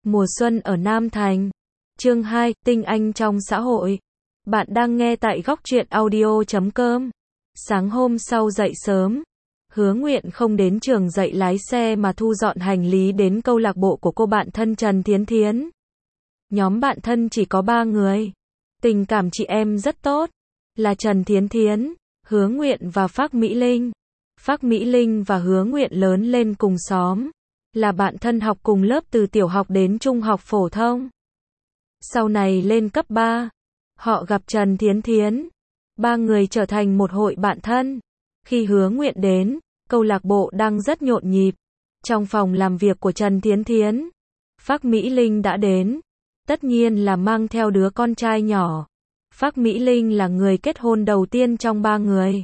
Mùa xuân ở Nam Thành. Chương 2, tinh anh trong xã hội. Bạn đang nghe tại góc truyện audio.com. Sáng hôm sau dậy sớm, Hứa Nguyện không đến trường dạy lái xe mà thu dọn hành lý đến câu lạc bộ của cô bạn thân Trần Thiến Thiến. Nhóm bạn thân chỉ có 3 người. Tình cảm chị em rất tốt. Là Trần Thiến Thiến, Hứa Nguyện và Phác Mỹ Linh. Phác Mỹ Linh và Hứa Nguyện lớn lên cùng xóm. Là bạn thân học cùng lớp từ tiểu học đến trung học phổ thông. Sau này lên cấp 3, họ gặp Trần Thiến Thiến. 3 người trở thành một hội bạn thân. Khi Hứa Nguyện đến, câu lạc bộ đang rất nhộn nhịp. Trong phòng làm việc của Trần Thiến Thiến, Phác Mỹ Linh đã đến. Tất nhiên là mang theo đứa con trai nhỏ. Phác Mỹ Linh là người kết hôn đầu tiên trong 3 người.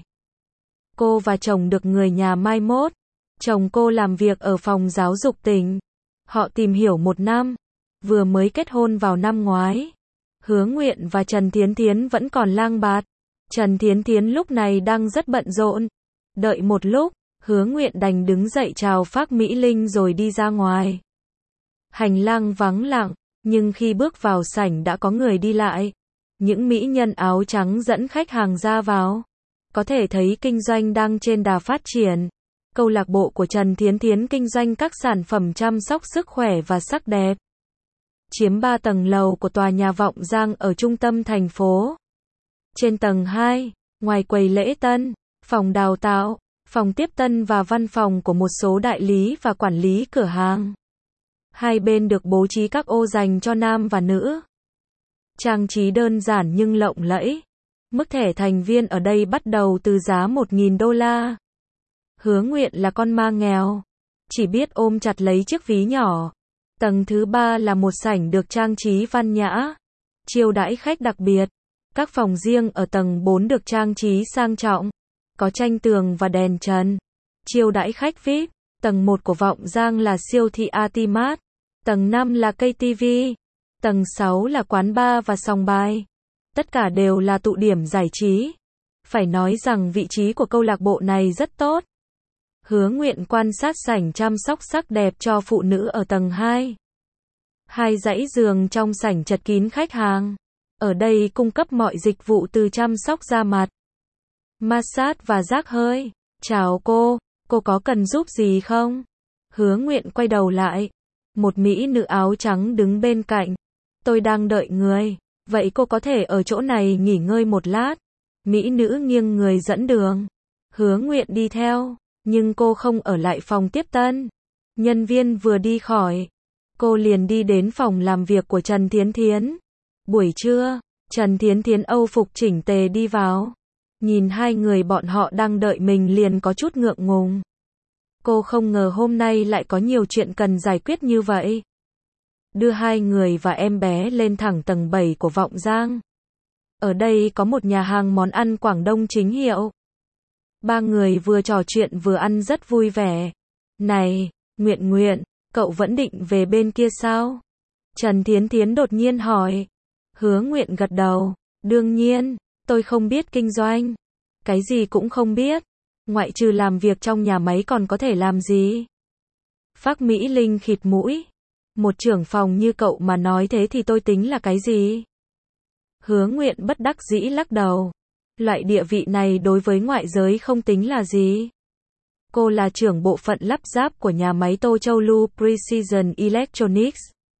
Cô và chồng được người nhà mai mốt. Chồng cô làm việc ở phòng giáo dục tỉnh. Họ tìm hiểu 1 năm, vừa mới kết hôn vào năm ngoái. Hứa Nguyện và Trần Thiến Thiến vẫn còn lang bạt. Trần Thiến Thiến lúc này đang rất bận rộn. Đợi một lúc, Hứa Nguyện đành đứng dậy chào Phác Mỹ Linh rồi đi ra ngoài. Hành lang vắng lặng, nhưng khi bước vào sảnh đã có người đi lại. Những mỹ nhân áo trắng dẫn khách hàng ra vào. Có thể thấy kinh doanh đang trên đà phát triển. Câu lạc bộ của Trần Thiến Thiến kinh doanh các sản phẩm chăm sóc sức khỏe và sắc đẹp. Chiếm 3 tầng lầu của tòa nhà Vọng Giang ở trung tâm thành phố. Trên tầng 2, ngoài quầy lễ tân, phòng đào tạo, phòng tiếp tân và văn phòng của một số đại lý và quản lý cửa hàng. Hai bên được bố trí các ô dành cho nam và nữ. Trang trí đơn giản nhưng lộng lẫy. Mức thẻ thành viên ở đây bắt đầu từ giá $1.000. Hứa Nguyện là con ma nghèo, chỉ biết ôm chặt lấy chiếc ví nhỏ. Tầng thứ 3 là một sảnh được trang trí văn nhã, chiêu đãi khách đặc biệt. Các phòng riêng ở tầng 4 được trang trí sang trọng, có tranh tường và đèn trần, chiêu đãi khách VIP. Tầng 1 của Vọng Giang là siêu thị Atimat, tầng 5 là cây TV, tầng 6 là quán bar và sòng bài. Tất cả đều là tụ điểm giải trí. Phải nói rằng vị trí của câu lạc bộ này rất tốt. Hứa Nguyện quan sát sảnh chăm sóc sắc đẹp cho phụ nữ ở tầng 2. 2 dãy giường trong sảnh chật kín khách hàng. Ở đây cung cấp mọi dịch vụ từ chăm sóc da mặt, massage và rác hơi. Chào cô có cần giúp gì không? Hứa Nguyện quay đầu lại. Một mỹ nữ áo trắng đứng bên cạnh. Tôi đang đợi người. Vậy cô có thể ở chỗ này nghỉ ngơi một lát. Mỹ nữ nghiêng người dẫn đường. Hứa Nguyện đi theo. Nhưng cô không ở lại phòng tiếp tân. Nhân viên vừa đi khỏi, cô liền đi đến phòng làm việc của Trần Thiến Thiến. Buổi trưa, Trần Thiến Thiến âu phục chỉnh tề đi vào. Nhìn hai người bọn họ đang đợi mình liền có chút ngượng ngùng. Cô không ngờ hôm nay lại có nhiều chuyện cần giải quyết như vậy. Đưa hai người và em bé lên thẳng tầng 7 của Vọng Giang. Ở đây có một nhà hàng món ăn Quảng Đông chính hiệu. 3 người vừa trò chuyện vừa ăn rất vui vẻ. Này, Nguyện, cậu vẫn định về bên kia sao? Trần Thiến Thiến đột nhiên hỏi. Hứa Nguyện gật đầu. Đương nhiên, tôi không biết kinh doanh. Cái gì cũng không biết. Ngoại trừ làm việc trong nhà máy còn có thể làm gì? Phác Mỹ Linh khịt mũi. Một trưởng phòng như cậu mà nói thế thì tôi tính là cái gì? Hứa Nguyện bất đắc dĩ lắc đầu. Loại địa vị này đối với ngoại giới không tính là gì. Cô là trưởng bộ phận lắp ráp của nhà máy Tô Châu Lu Precision Electronics.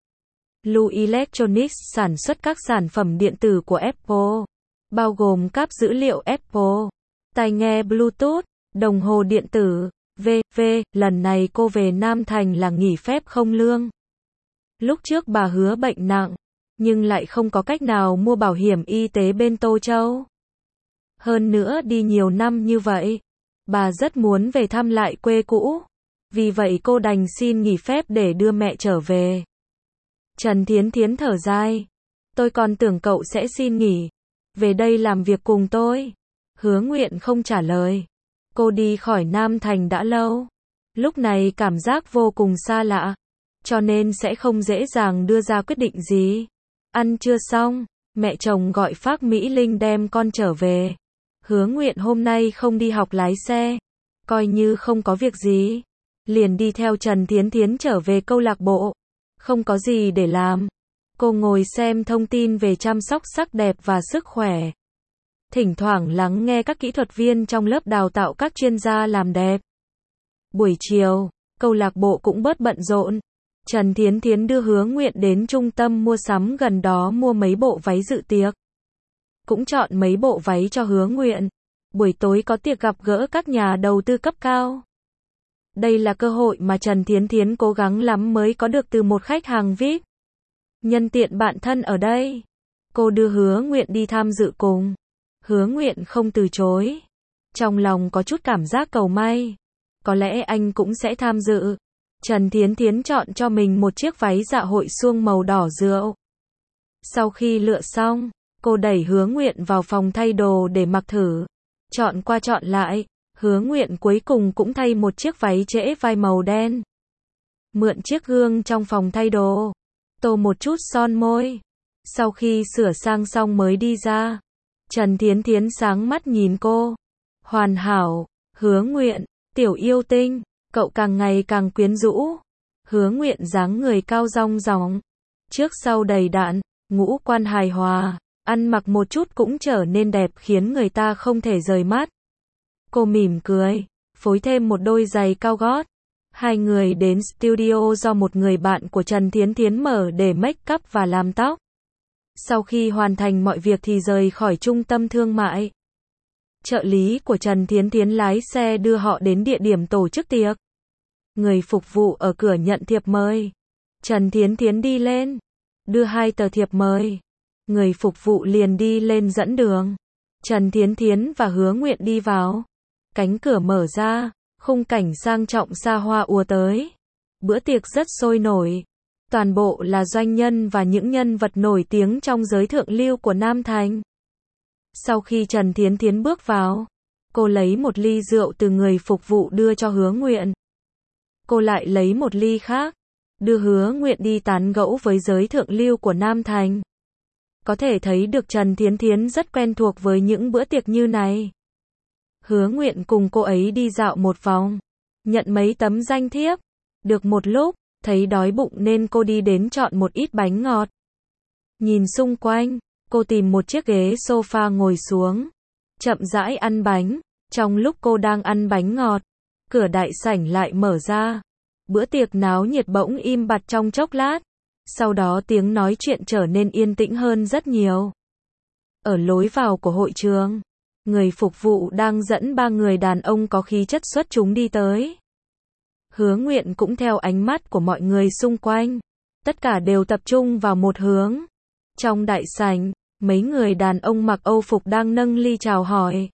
Lu Electronics sản xuất các sản phẩm điện tử của Apple, bao gồm cáp dữ liệu Apple, tai nghe Bluetooth, đồng hồ điện tử, v.v. Lần này cô về Nam Thành là nghỉ phép không lương. Lúc trước bà Hứa bệnh nặng, nhưng lại không có cách nào mua bảo hiểm y tế bên Tô Châu. Hơn nữa đi nhiều năm như vậy, bà rất muốn về thăm lại quê cũ. Vì vậy cô đành xin nghỉ phép để đưa mẹ trở về. Trần Thiến Thiến thở dài. Tôi còn tưởng cậu sẽ xin nghỉ về đây làm việc cùng tôi. Hứa Nguyện không trả lời. Cô đi khỏi Nam Thành đã lâu. Lúc này cảm giác vô cùng xa lạ, cho nên sẽ không dễ dàng đưa ra quyết định gì. Ăn trưa xong, mẹ chồng gọi Phác Mỹ Linh đem con trở về. Hứa Nguyện hôm nay không đi học lái xe, coi như không có việc gì, liền đi theo Trần Thiến Thiến trở về câu lạc bộ. Không có gì để làm. Cô ngồi xem thông tin về chăm sóc sắc đẹp và sức khỏe. Thỉnh thoảng lắng nghe các kỹ thuật viên trong lớp đào tạo các chuyên gia làm đẹp. Buổi chiều, câu lạc bộ cũng bớt bận rộn. Trần Thiến Thiến đưa Hứa Nguyện đến trung tâm mua sắm gần đó mua mấy bộ váy dự tiệc. Cũng chọn mấy bộ váy cho Hứa Nguyện. Buổi tối có tiệc gặp gỡ các nhà đầu tư cấp cao. Đây là cơ hội mà Trần Thiến Thiến cố gắng lắm mới có được từ một khách hàng VIP. Nhân tiện bạn thân ở đây, cô đưa Hứa Nguyện đi tham dự cùng. Hứa Nguyện không từ chối. Trong lòng có chút cảm giác cầu may. Có lẽ anh cũng sẽ tham dự. Trần Thiến Thiến chọn cho mình một chiếc váy dạ hội suông màu đỏ rượu. Sau khi lựa xong, cô đẩy Hứa Nguyện vào phòng thay đồ để mặc thử. Chọn qua chọn lại, Hứa Nguyện cuối cùng cũng thay một chiếc váy trễ vai màu đen. Mượn chiếc gương trong phòng thay đồ, tô một chút son môi. Sau khi sửa sang xong mới đi ra. Trần Thiến Thiến sáng mắt nhìn cô. Hoàn hảo, Hứa Nguyện, tiểu yêu tinh, cậu càng ngày càng quyến rũ. Hứa Nguyện dáng người cao rong ròng, trước sau đầy đặn, ngũ quan hài hòa, ăn mặc một chút cũng trở nên đẹp khiến người ta không thể rời mắt. Cô mỉm cười, phối thêm một đôi giày cao gót. Hai người đến studio do một người bạn của Trần Thiến Thiến mở để make up và làm tóc. Sau khi hoàn thành mọi việc thì rời khỏi trung tâm thương mại. Trợ lý của Trần Thiến Thiến lái xe đưa họ đến địa điểm tổ chức tiệc. Người phục vụ ở cửa nhận thiệp mời. Trần Thiến Thiến đi lên, đưa 2 tờ thiệp mời. Người phục vụ liền đi lên dẫn đường. Trần Thiến Thiến và Hứa Nguyện đi vào. Cánh cửa mở ra, khung cảnh sang trọng xa hoa ùa tới. Bữa tiệc rất sôi nổi. Toàn bộ là doanh nhân và những nhân vật nổi tiếng trong giới thượng lưu của Nam Thành. Sau khi Trần Thiến Thiến bước vào, cô lấy một ly rượu từ người phục vụ đưa cho Hứa Nguyện. Cô lại lấy một ly khác, đưa Hứa Nguyện đi tán gẫu với giới thượng lưu của Nam Thành. Có thể thấy được Trần Thiến Thiến rất quen thuộc với những bữa tiệc như này. Hứa Nguyện cùng cô ấy đi dạo một vòng, nhận mấy tấm danh thiếp. Được một lúc, thấy đói bụng nên cô đi đến chọn một ít bánh ngọt. Nhìn xung quanh, cô tìm một chiếc ghế sofa ngồi xuống, chậm rãi ăn bánh. Trong lúc cô đang ăn bánh ngọt, cửa đại sảnh lại mở ra. Bữa tiệc náo nhiệt bỗng im bặt trong chốc lát. Sau đó tiếng nói chuyện trở nên yên tĩnh hơn rất nhiều. Ở lối vào của hội trường, người phục vụ đang dẫn 3 người đàn ông có khí chất xuất chúng đi tới. Hứa Nguyện cũng theo ánh mắt của mọi người xung quanh. Tất cả đều tập trung vào một hướng. Trong đại sảnh, mấy người đàn ông mặc Âu phục đang nâng ly chào hỏi.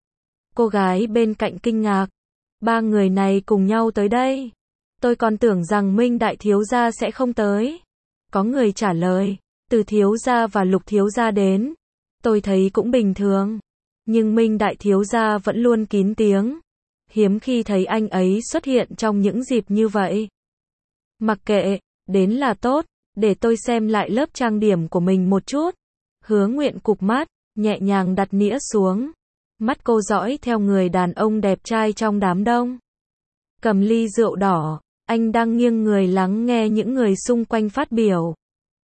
Cô gái bên cạnh kinh ngạc. 3 người này cùng nhau tới đây. Tôi còn tưởng rằng Minh đại thiếu gia sẽ không tới. Có người trả lời, Từ thiếu gia và Lục thiếu gia đến. Tôi thấy cũng bình thường. Nhưng Minh đại thiếu gia vẫn luôn kín tiếng. Hiếm khi thấy anh ấy xuất hiện trong những dịp như vậy. Mặc kệ, đến là tốt, để tôi xem lại lớp trang điểm của mình một chút. Hứa Nguyện cụp mắt, nhẹ nhàng đặt nĩa xuống. Mắt cô dõi theo người đàn ông đẹp trai trong đám đông. Cầm ly rượu đỏ, anh đang nghiêng người lắng nghe những người xung quanh phát biểu.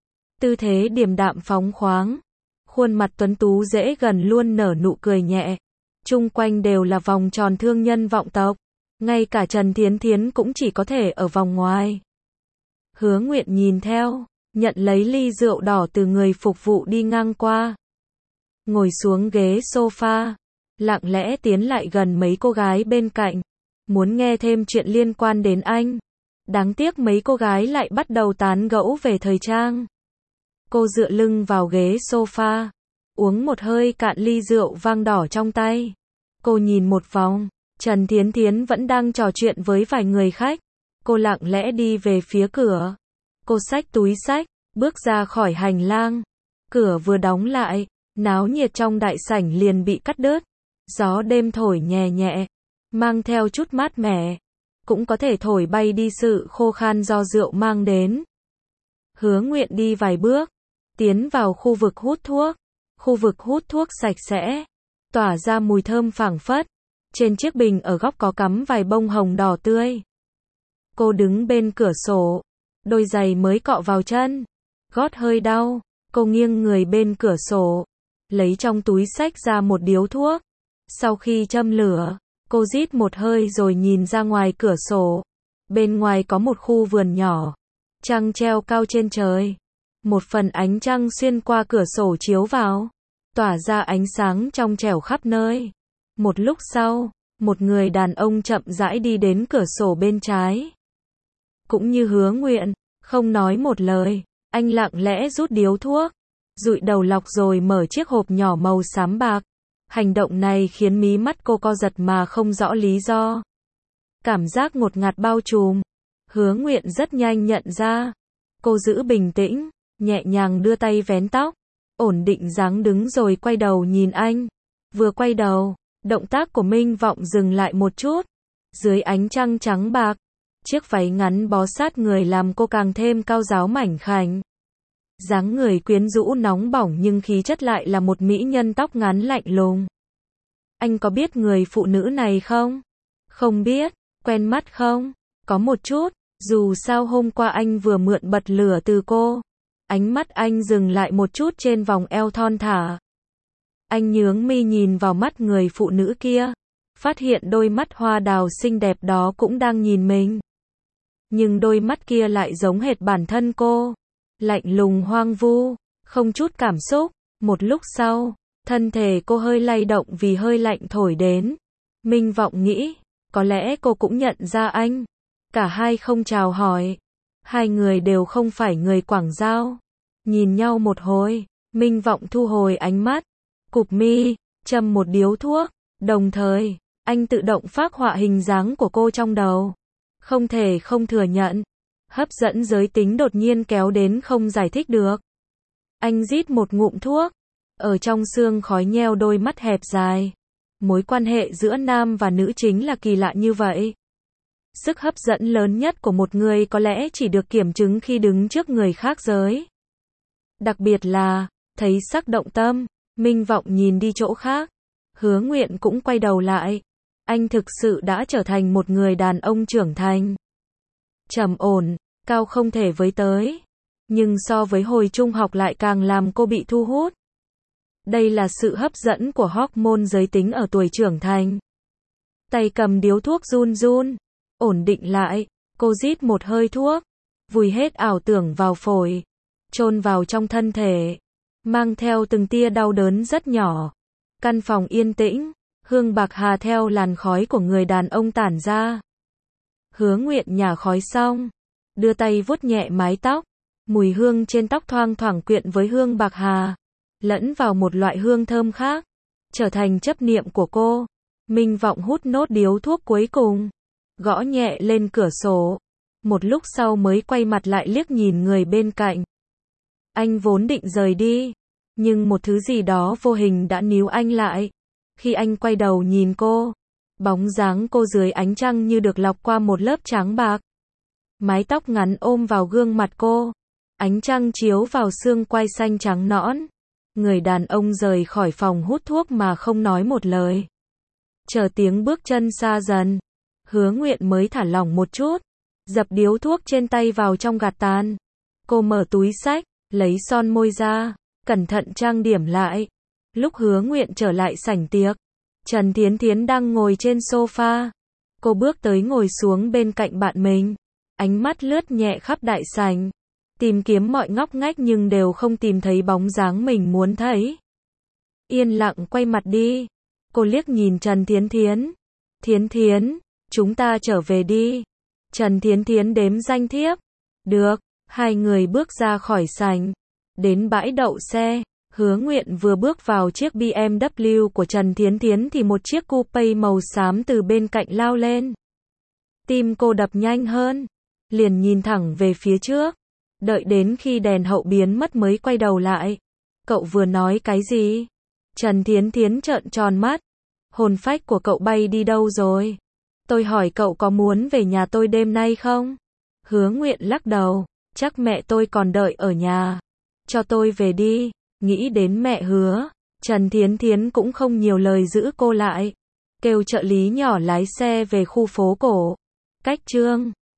Tư thế điềm đạm phóng khoáng. Khuôn mặt tuấn tú dễ gần luôn nở nụ cười nhẹ. Chung quanh đều là vòng tròn thương nhân vọng tộc. Ngay cả Trần Thiến Thiến cũng chỉ có thể ở vòng ngoài. Hứa Nguyện nhìn theo, nhận lấy ly rượu đỏ từ người phục vụ đi ngang qua. Ngồi xuống ghế sofa, lặng lẽ tiến lại gần mấy cô gái bên cạnh. Muốn nghe thêm chuyện liên quan đến anh. Đáng tiếc mấy cô gái lại bắt đầu tán gẫu về thời trang. Cô dựa lưng vào ghế sofa, uống một hơi cạn ly rượu vang đỏ trong tay. Cô nhìn một vòng, Trần Thiến Thiến vẫn đang trò chuyện với vài người khách. Cô lặng lẽ đi về phía cửa. Cô xách túi xách, bước ra khỏi hành lang. Cửa vừa đóng lại, náo nhiệt trong đại sảnh liền bị cắt đứt. Gió đêm thổi nhẹ nhẹ, mang theo chút mát mẻ. Cũng có thể thổi bay đi sự khô khan do rượu mang đến. Hứa Nguyện đi vài bước, tiến vào khu vực hút thuốc. Khu vực hút thuốc sạch sẽ, tỏa ra mùi thơm phảng phất. Trên chiếc bình ở góc có cắm vài bông hồng đỏ tươi. Cô đứng bên cửa sổ, đôi giày mới cọ vào chân. Gót hơi đau, cô nghiêng người bên cửa sổ, lấy trong túi xách ra một điếu thuốc. Sau khi châm lửa, cô rít một hơi rồi nhìn ra ngoài cửa sổ. Bên ngoài có một khu vườn nhỏ, trăng treo cao trên trời. Một phần ánh trăng xuyên qua cửa sổ chiếu vào, tỏa ra ánh sáng trong trẻo khắp nơi. Một lúc sau, một người đàn ông chậm rãi đi đến cửa sổ bên trái. Cũng như hứa nguyện, không nói một lời, anh lặng lẽ rút điếu thuốc, dụi đầu lọc rồi mở chiếc hộp nhỏ màu xám bạc. Hành động này khiến mí mắt cô co giật mà không rõ lý do. Cảm giác ngột ngạt bao trùm. Hứa Nguyện rất nhanh nhận ra. Cô giữ bình tĩnh, nhẹ nhàng đưa tay vén tóc, ổn định dáng đứng rồi quay đầu nhìn anh. Vừa quay đầu, động tác của Minh Vọng dừng lại một chút. Dưới ánh trăng trắng bạc, chiếc váy ngắn bó sát người làm cô càng thêm cao ráo mảnh khảnh. Dáng người quyến rũ nóng bỏng nhưng khí chất lại là một mỹ nhân tóc ngắn lạnh lùng. Anh có biết người phụ nữ này không? Không biết. Quen mắt không? Có một chút, dù sao hôm qua anh vừa mượn bật lửa từ cô. Ánh mắt anh dừng lại một chút trên vòng eo thon thả. Anh nhướng mi nhìn vào mắt người phụ nữ kia, phát hiện đôi mắt hoa đào xinh đẹp đó cũng đang nhìn mình. Nhưng đôi mắt kia lại giống hệt bản thân cô, lạnh lùng hoang vu, không chút cảm xúc. Một lúc sau, thân thể cô hơi lay động vì hơi lạnh thổi đến. Minh Vọng nghĩ, có lẽ cô cũng nhận ra anh. Cả hai không chào hỏi. Hai người đều không phải người Quảng Giao. Nhìn nhau một hồi, Minh Vọng thu hồi ánh mắt, cụp mi, châm một điếu thuốc. Đồng thời, anh tự động phác họa hình dáng của cô trong đầu. Không thể không thừa nhận, hấp dẫn giới tính đột nhiên kéo đến không giải thích được. Anh rít một ngụm thuốc, ở trong sương khói nheo đôi mắt hẹp dài. Mối quan hệ giữa nam và nữ chính là kỳ lạ như vậy. Sức hấp dẫn lớn nhất của một người có lẽ chỉ được kiểm chứng khi đứng trước người khác giới. Đặc biệt là, thấy sắc động tâm, Minh Vọng nhìn đi chỗ khác. Hứa Nguyện cũng quay đầu lại. Anh thực sự đã trở thành một người đàn ông trưởng thành. Trầm ổn, cao không thể với tới. Nhưng so với hồi trung học lại càng làm cô bị thu hút. Đây là sự hấp dẫn của hormone giới tính ở tuổi trưởng thành. Tay cầm điếu thuốc run run, ổn định lại, cô rít một hơi thuốc, vùi hết ảo tưởng vào phổi, chôn vào trong thân thể, mang theo từng tia đau đớn rất nhỏ. Căn phòng yên tĩnh, hương bạc hà theo làn khói của người đàn ông tản ra. Hứa Nguyện nhả khói xong, đưa tay vuốt nhẹ mái tóc, mùi hương trên tóc thoang thoảng quyện với hương bạc hà, lẫn vào một loại hương thơm khác, trở thành chấp niệm của cô. Minh Vọng hút nốt điếu thuốc cuối cùng, gõ nhẹ lên cửa sổ, một lúc sau mới quay mặt lại liếc nhìn người bên cạnh. Anh vốn định rời đi, nhưng một thứ gì đó vô hình đã níu anh lại. Khi anh quay đầu nhìn cô, bóng dáng cô dưới ánh trăng như được lọc qua một lớp trắng bạc. Mái tóc ngắn ôm vào gương mặt cô, ánh trăng chiếu vào xương quai xanh trắng nõn. Người đàn ông rời khỏi phòng hút thuốc mà không nói một lời. Chờ tiếng bước chân xa dần, Hứa Nguyện mới thả lỏng một chút, dập điếu thuốc trên tay vào trong gạt tàn. Cô mở túi xách, lấy son môi ra, cẩn thận trang điểm lại. Lúc Hứa Nguyện trở lại sảnh tiệc, Trần Thiến Thiến đang ngồi trên sofa. Cô bước tới ngồi xuống bên cạnh bạn mình, ánh mắt lướt nhẹ khắp đại sảnh, tìm kiếm mọi ngóc ngách nhưng đều không tìm thấy bóng dáng mình muốn thấy. Yên lặng quay mặt đi. Cô liếc nhìn Trần Thiến Thiến. Thiến Thiến, chúng ta trở về đi. Trần Thiến Thiến đếm danh thiếp. Được, hai người bước ra khỏi sảnh. Đến bãi đậu xe, Hứa Nguyện vừa bước vào chiếc BMW của Trần Thiến Thiến thì một chiếc coupe màu xám từ bên cạnh lao lên. Tim cô đập nhanh hơn, liền nhìn thẳng về phía trước. Đợi đến khi đèn hậu biến mất mới quay đầu lại. Cậu vừa nói cái gì? Trần Thiến Thiến trợn tròn mắt. Hồn phách của cậu bay đi đâu rồi? Tôi hỏi cậu có muốn về nhà tôi đêm nay không? Hứa Nguyện lắc đầu. Chắc mẹ tôi còn đợi ở nhà. Cho tôi về đi. Nghĩ đến mẹ Hứa, Trần Thiến Thiến cũng không nhiều lời giữ cô lại. Kêu trợ lý nhỏ lái xe về khu phố cổ. Cách Trương